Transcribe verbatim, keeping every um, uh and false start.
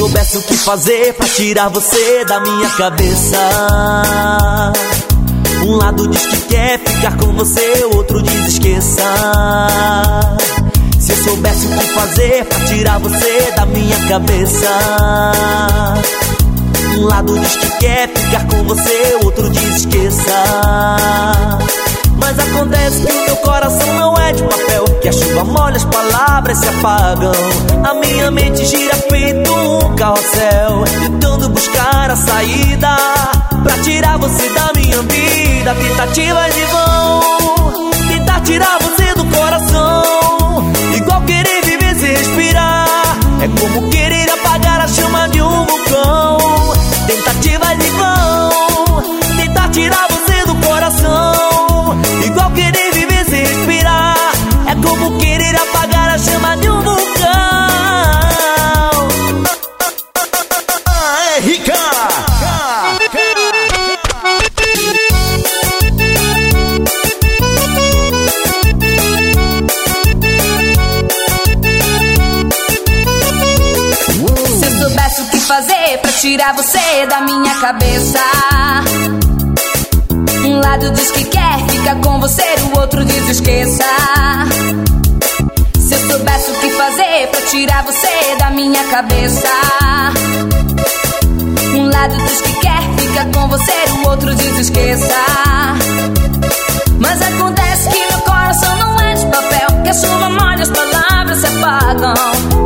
soubesse o que fazer pra tirar você da minha cabeça. Um lado diz que quer ficar com você, o outro diz esqueça. Se eu soubesse o que fazer pra tirar você da minha cabeça. Um lado diz que quer ficar com você, o outro diz esqueça. Mas acontece que o meu coração não é de papel, que a chuva molha, as palavras se apagam. A minha mente gira feito um carrossel, tentando buscar a saída pra tirar você da minha vida. Tentativas em vão, tentar tirar você do coração, igual querer viver sem respirar. É como querer apagar a chama de um vulcão. Tentativas em vão, tentar tirar você do coração, igual querer viver sem respirar. É como querer apagar a chama de um vulcão. É rica! Se eu soubesse o que fazer pra tirar você da minha cabeça. Um lado diz que quer ficar com você, o outro diz esqueça. Se eu soubesse o que fazer pra tirar você da minha cabeça. Um lado diz que quer ficar com você, o outro diz esqueça. Mas acontece que meu coração não é de papel, que a chuva molha, as palavras se apagam.